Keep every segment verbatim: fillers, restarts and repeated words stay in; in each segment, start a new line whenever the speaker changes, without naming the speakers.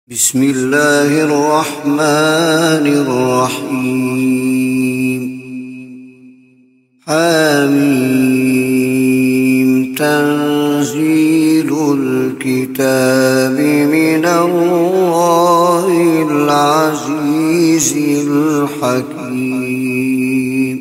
بسم الله الرحمن الرحيم. حميم تنزيل الكتاب من الله العزيز الحكيم.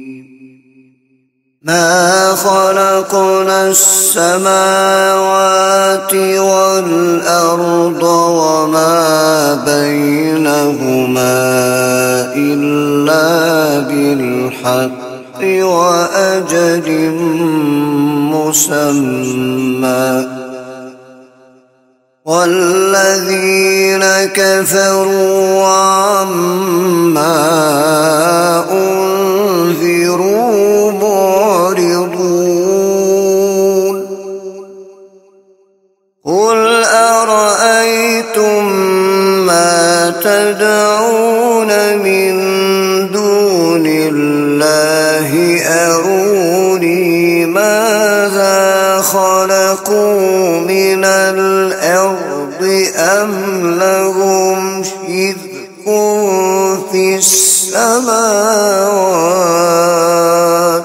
ما خلقنا السماوات والأرض وما بينهما إلا بالحق وأجل مسمى، والذين كفروا عما أنذروا معرضون. قل أرأيتم ما تدعون من دون الله أروني ماذا خلقوا من الأرض أم لهم شرك في السماوات،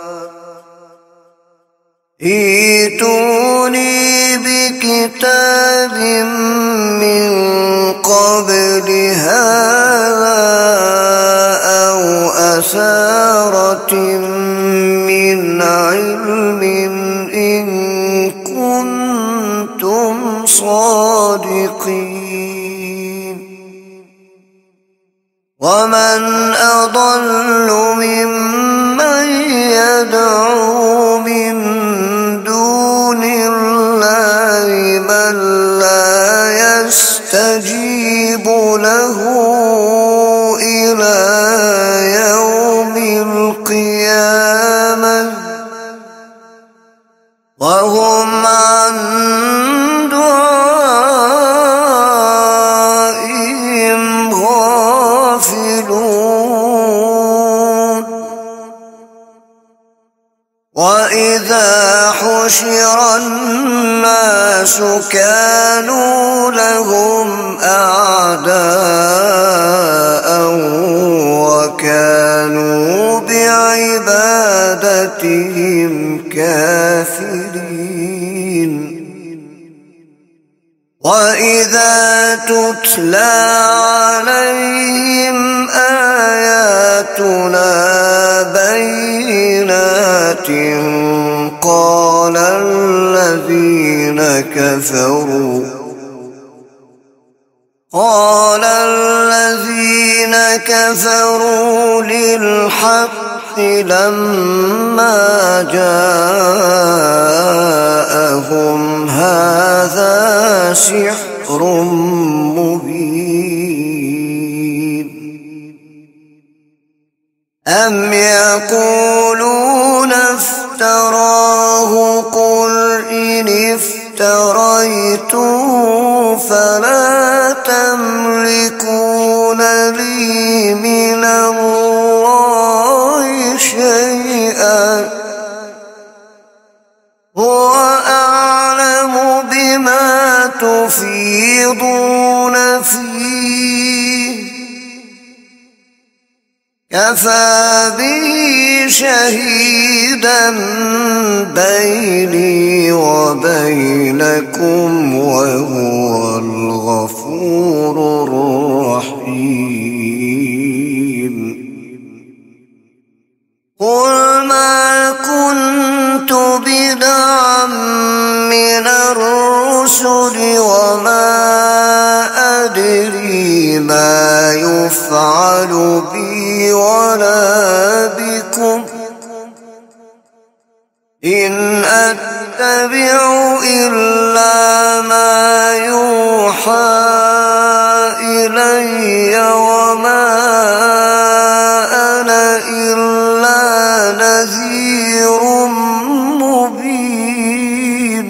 ائتوني بكتاب من قبل هذا أو أثارة من علم إن كنتم صادقين. ومن أضل ممن يدعو من دون الله من لا يستجيب له إلى يوم القيامة وهم عن دعائهم غافلون. وإذا حشر الناس كانوا لهم أعداء وكانوا بعبادتهم كافرين. وإذا تتلى عليهم آياتنا بينات قال الذين كفروا قال الذين كفروا للحق لما جاءهم هذا سحر مبين. أم يقولون افتراه قل إن افتريته فلا تملكون لي من الله شيئا هو أعلم بما تفيضون فيه كفى به شهيدا بيني وبينكم وهو الغفور الرحيم. قل ما كنت بدعا من الرسل وما أدري ما يفعل بي ولا بكم إن أتبع إلا ما يوحى إلي وما أنا إلا نذير مبين.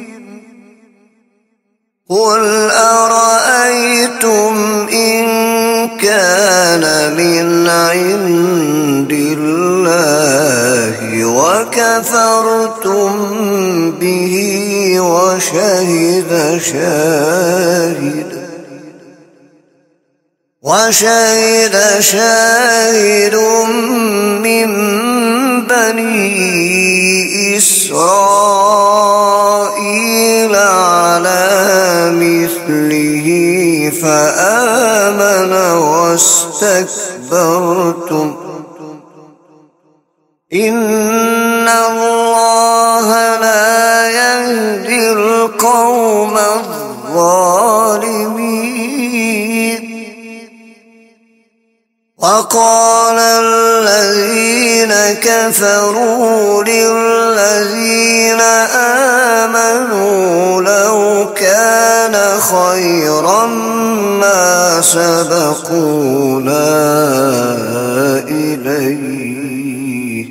قل أرأيتم إن كان من عند الله وكفرتم به وشهد شاهد وشهد شاهد من بني إسرائيل على مثله فآمن واستكبرتم إن الله لا يهدي القوم الظالمين. وقال الذين كفروا للذين آمنوا لو كان خيرا ما سبقونا إليه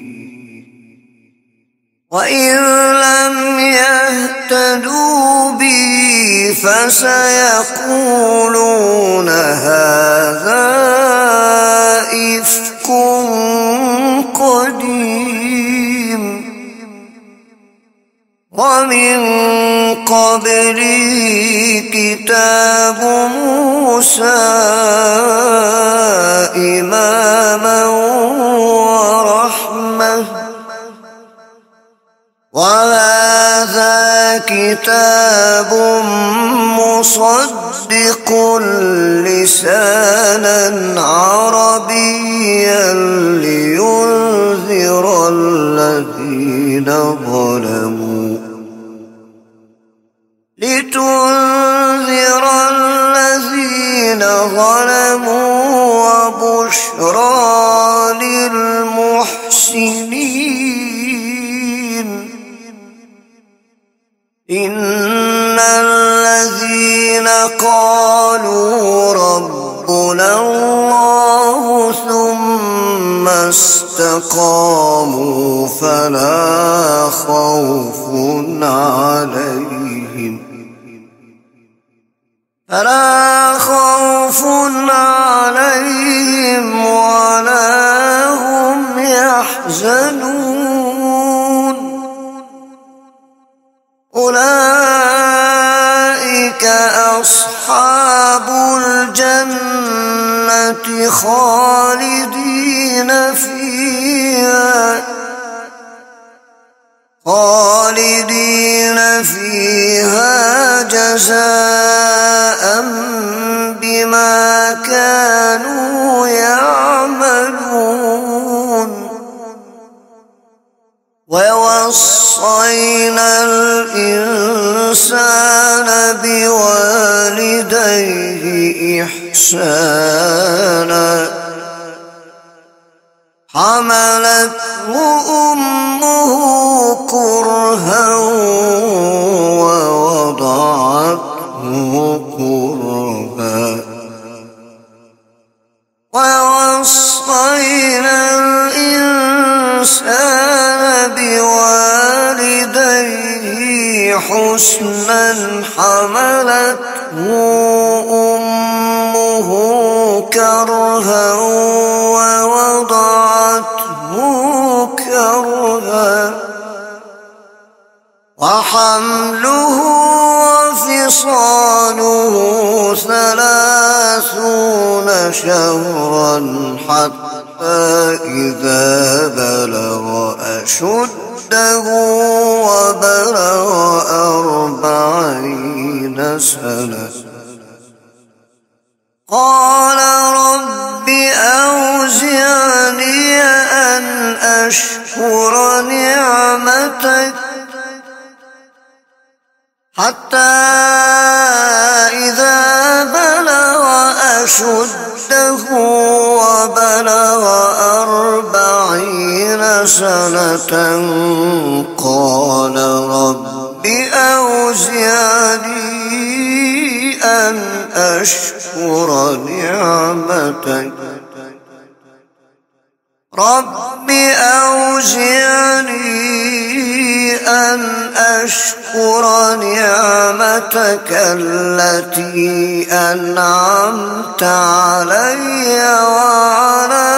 وإن لم يهتدوا به فسيقولون هذا إفك قديم ومن قبله كتاب موسى إماما ورحمة وهذا كتاب مصدق لسانا عربيا لينذر الذين ظلموا لتنذر الذين ظلموا وبشرى للمحسنين. إن الذين قالوا ربنا الله ثم استقاموا فلا خوف عليهم فلا خوف عليهم ولا هم يحزنون. أولئك أصحاب الجنة خالدين فيها خالدين فيها جزاء بما كانوا يعملون. ووصينا الإنسان بوالديه إحسانا حملته أمه كرها ووضعته كرها ووصينا الإنسان بوالديه حسنا حملته أمه كرها ووضعته كرها وحمله وفصاله ثلاثون شهرا حتى إذا بلغ أشده وبلغ أربعين سنة قال رب أوزعني أن أشكر نعمتك حتى إذا بلغ أشده وبلغ أربعين سنة قال رب أوزعني أن أشكر نعمتك رب أوزعني أن أشكر نعمتك التي أنعمت علي وعلى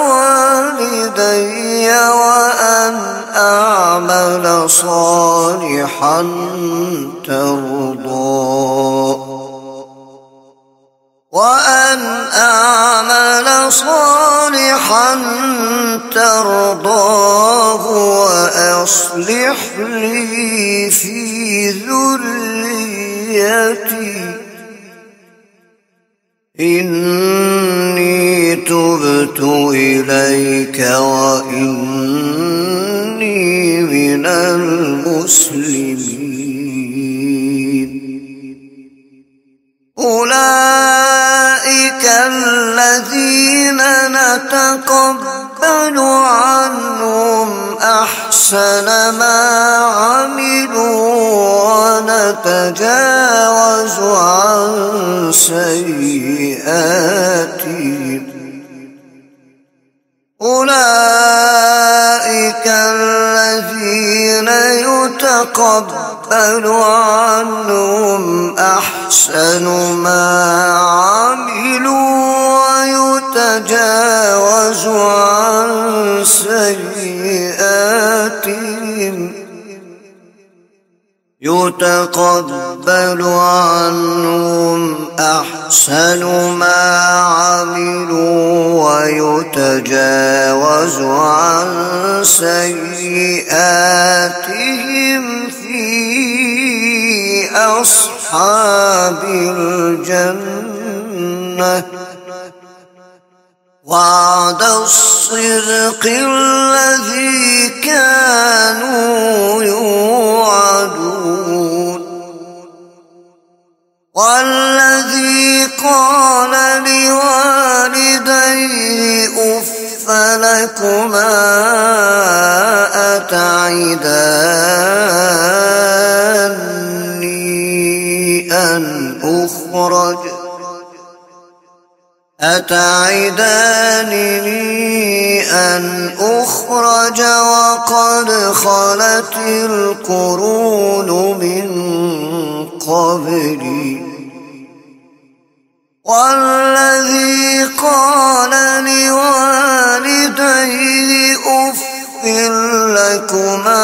والدي وأن أعمل صالحا ترضاه وأن وأن أعمل صالحا ترضاه وأصلح لي في ذريتي إني تبت إليك وإني من المسلمين. أولئك الذين نتقبل عنهم أحسن ما عملوا ونتجاوز عن سيئاتهم. أولئك الذين يتقبل عنهم أحسن ما عملوا ويتجاوز عن سيئاتهم يتقبل عنهم أحسن ما عملوا ويتجاوز عن سيئاتهم في أصحاب الجنة وعد الصدق الذي كانوا يوعدون. والذي قال لوالديه أف لكما أتعداني أن أخرج أتعدانني أن أخرج وقد خلت القرون من قبلي. والذي قال لوالديه أف لكما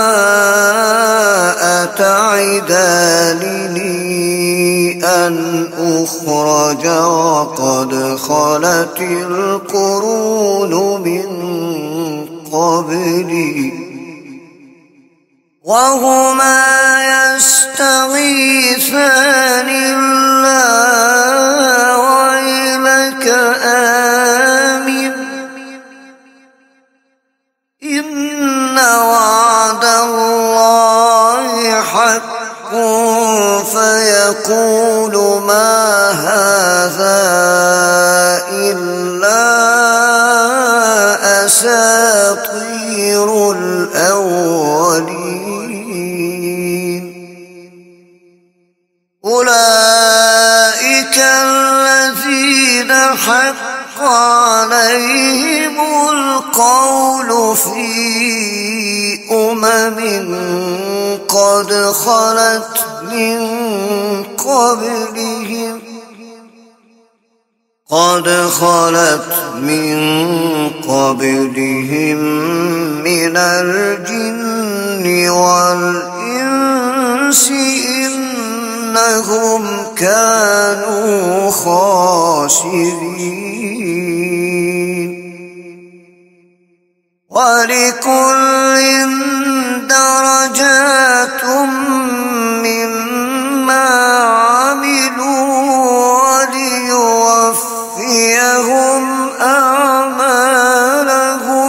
أتعدانني أن أخرج وقد خلت القرون من قبلي وهما يستغيثان الله ويلك آمن إن وعد الله حق فيقول ما هذا إلا أساطير الأولين. أولئك الذين حق عليهم القول في أمم قد خلت من قبلهم قد خلت من قبلهم من الجن والإنس إنهم كانوا خاسرين. ولكل درجات مما عملوا وليوفيهم أعمالهم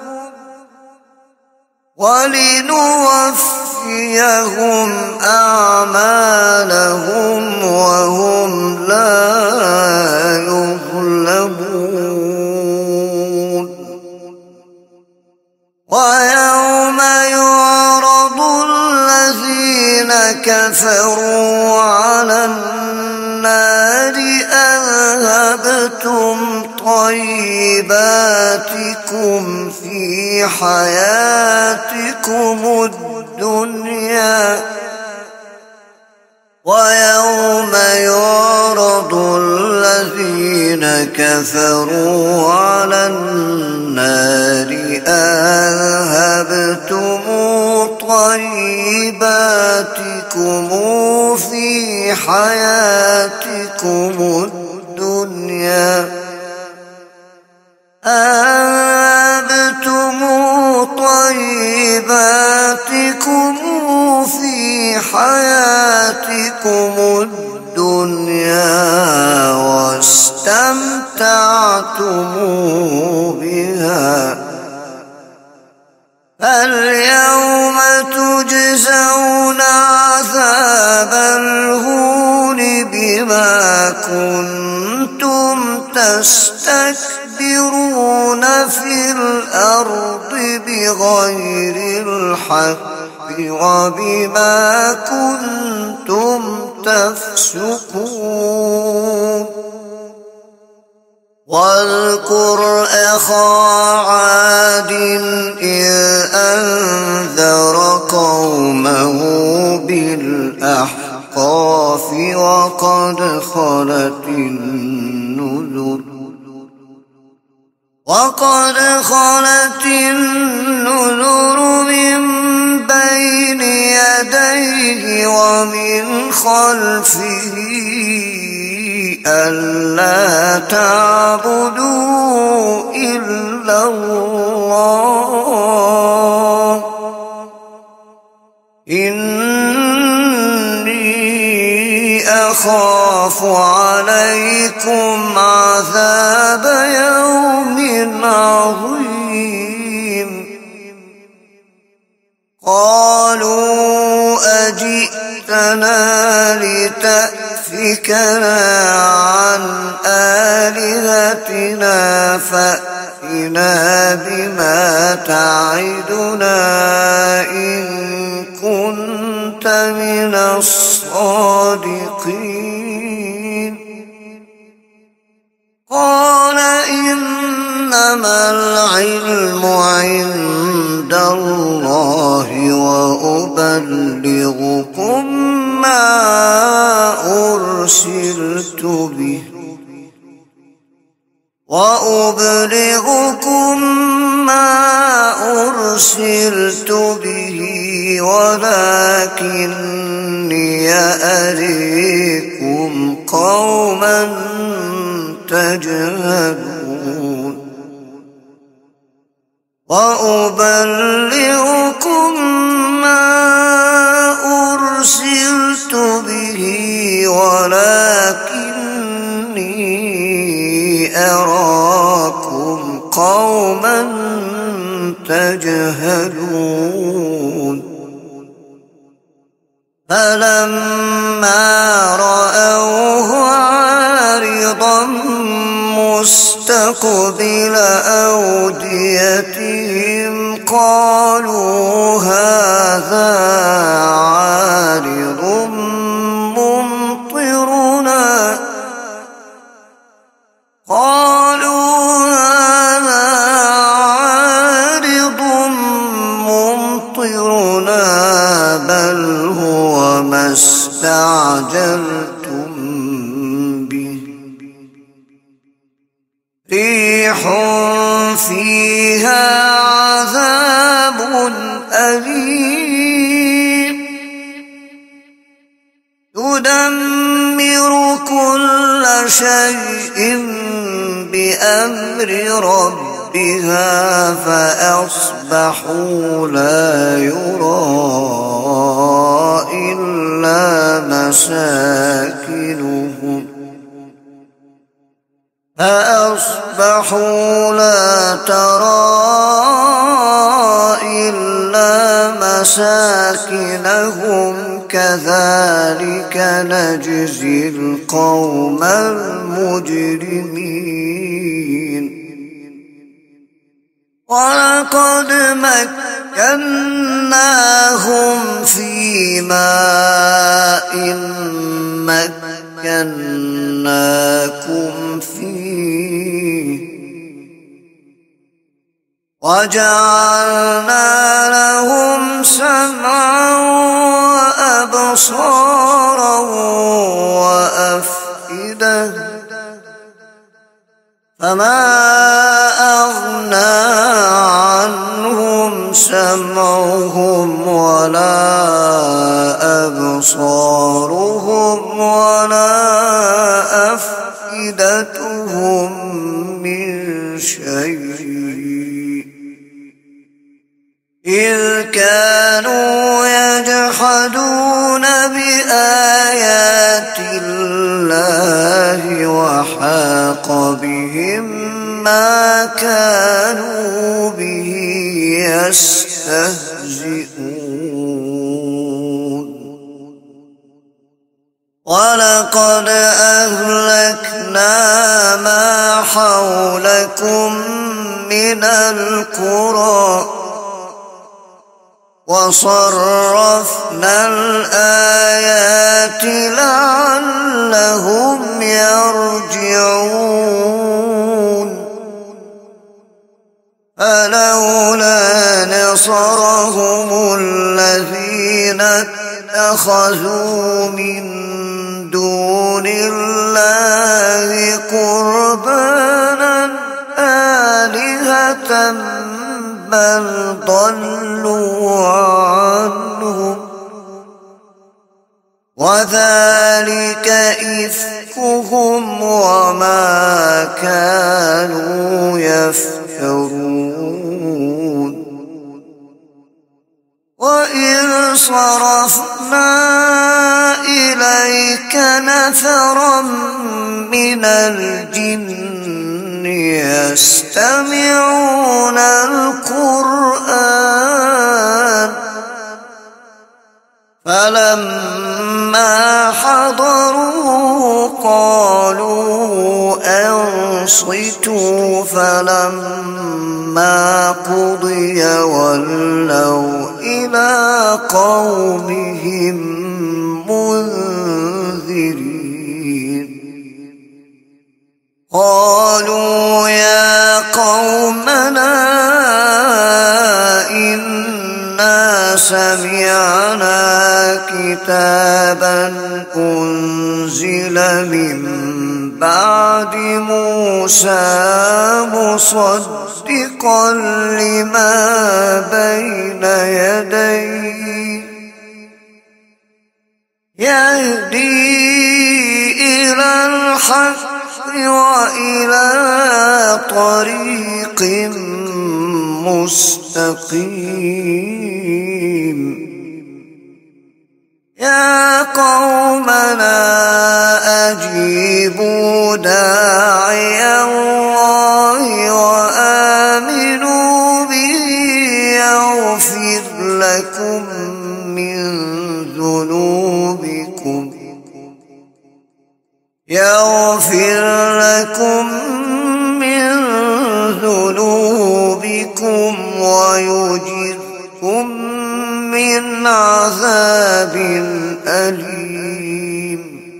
ولنوفيهم أعمالهم وهم لا يظلمون. ويوم يعرض الذين كفروا على النار أذهبتم طيباتكم في حياتكم الدنيا ويوم يعرض الذين كفروا على النار أذهبتم طيباتكم في حياتكم الدنيا الدنيا أذهبتم طيباتكم في حياتكم الدنيا واستمتعتم بها فاليوم تجزون عذاب الهون بما كنتم تستكبرون في الأرض بغير الحق وبما كنتم تفسقون واذكر أخا عاد إذ أنذر قومه بالأحقاف وقد خلت النذر وقد خلت النذر من بين يديه ومن خلفه ألا تعبدوا إلا الله إني أخاف عليكم عذاب يوم عظيم قالوا أجئتنا لتأفكنا عن آلهتنا فأتنا بما تعدنا إن كنت من الصادقين قال إنما العلم عند الله وأبلغكم ما أرسلت به وأبلغكم ما أرسلت به ولكني أريكم قوما تجهلون وأبلغكم ما أرسلت به ولكني أراكم قوما تجهلون فلما رأوه عارضا مستقبل أوديتهم قالوا هذا عارض ممطرنا قالوا هذا عارض ممطرنا بل هو ما استعجلتم به ريح فيها عذاب أليم تدمر كل شيء بأمر ربها فأصبحوا لا يرى إلا مساكنهم فأصبحوا لا ترى إلا مساكنهم كذلك نجزي القوم المجرمين ولقد مكناهم في ماء مكناكم فيه وجعلنا لهم سمعا وأبصارا وأفئدة فما أغنى عنهم سمعهم ولا أبصارهم ولا أفئدتهم أفئدتهم من شيء إذ كانوا يجحدون بآيات الله وحاق بهم ما كانوا به يستهزئون ولقد أهلكنا ما حولكم من القرى وصرفنا الآيات لعلهم يرجعون فلولا نصرهم الذين اتخذوا من دون الله قربانا آلهة بل ضلوا عنهم وذلك إفكهم وما كانوا يفترون وإذ صرفنا إليك نفرا من الجن يستمعون القرآن فلما حضروا قالوا أنصتوا فلما قضي ولوا إلى قومهم منذرين قالوا يا قومنا إنا سمعنا كتابا أنزل من بعد موسى مصدقا لما بين يديه يهدي إلى الحق وإلى طريق مستقيم يا قومنا أجيبوا داعي الله وآمنوا به يغفر لكم من ذنوبكم يغفر لكم من ذنوبكم ويجركم من عذاب أليم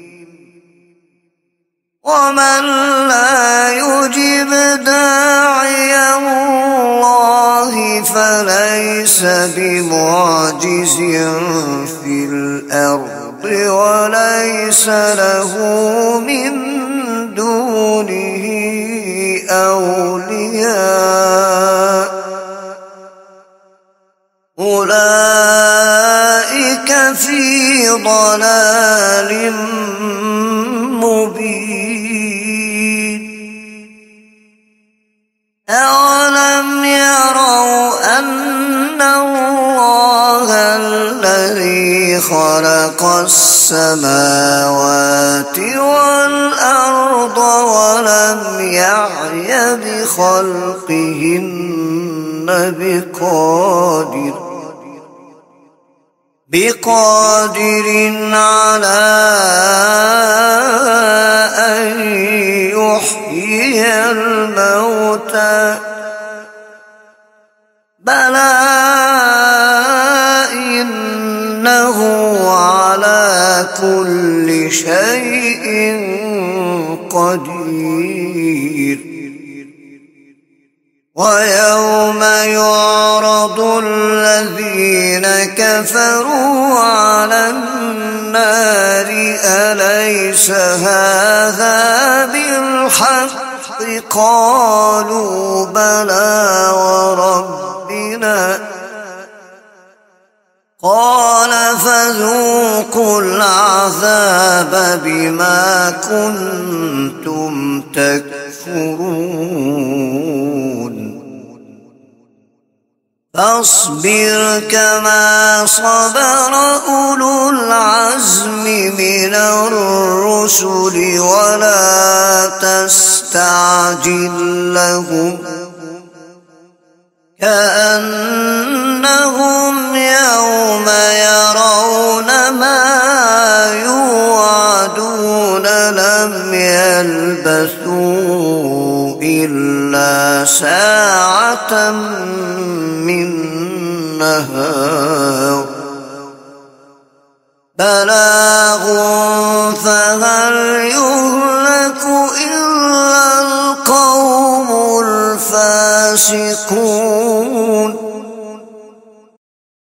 ومن لا يجب داعي الله فليس بمعجز في الأرض وليس له من دونه أولياء أولئك في ضلال مبين أولم يروا أن الله الذي خلق السماوات والأرض ولم يعي بخلقهن بقادر بقادر على أن يحيي الموتى بلى إنه على كل شيء قدير ويوم يعرض الذين كفروا على النار أليس هذا بالحق قالوا بلى وربنا قال فذوقوا العذاب بما كنتم تكفرون فاصبر كما صبر أولو العزم من الرسل ولا تستعجل لهم كأنهم يوم يرون ما يوعدون لم يلبثوا إلا ساعة من نهار بلاغ فهل يهلك إلا القوم الفاسقون